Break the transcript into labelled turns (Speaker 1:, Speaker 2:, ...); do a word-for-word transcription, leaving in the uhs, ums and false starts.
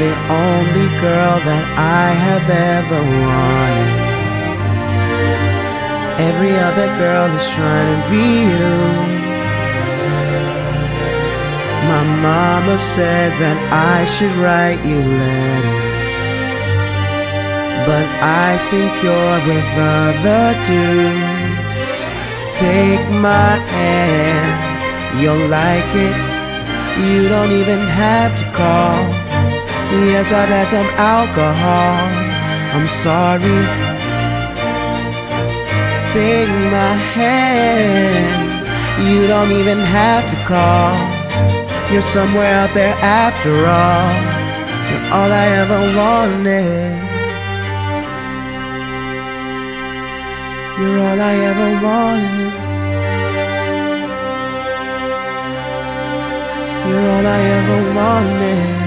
Speaker 1: the only girl that I have ever wanted. Every other girl is trying to be you. My mama says that I should write you letters, but I think you're with other dudes. Take my hand, you'll like it. You don't even have to call. Yes, I've had some alcohol. I'm sorry. Take my hand, you don't even have to call. You're somewhere out there after all. You're all I ever wanted. You're all I ever wanted. You're all I ever wanted.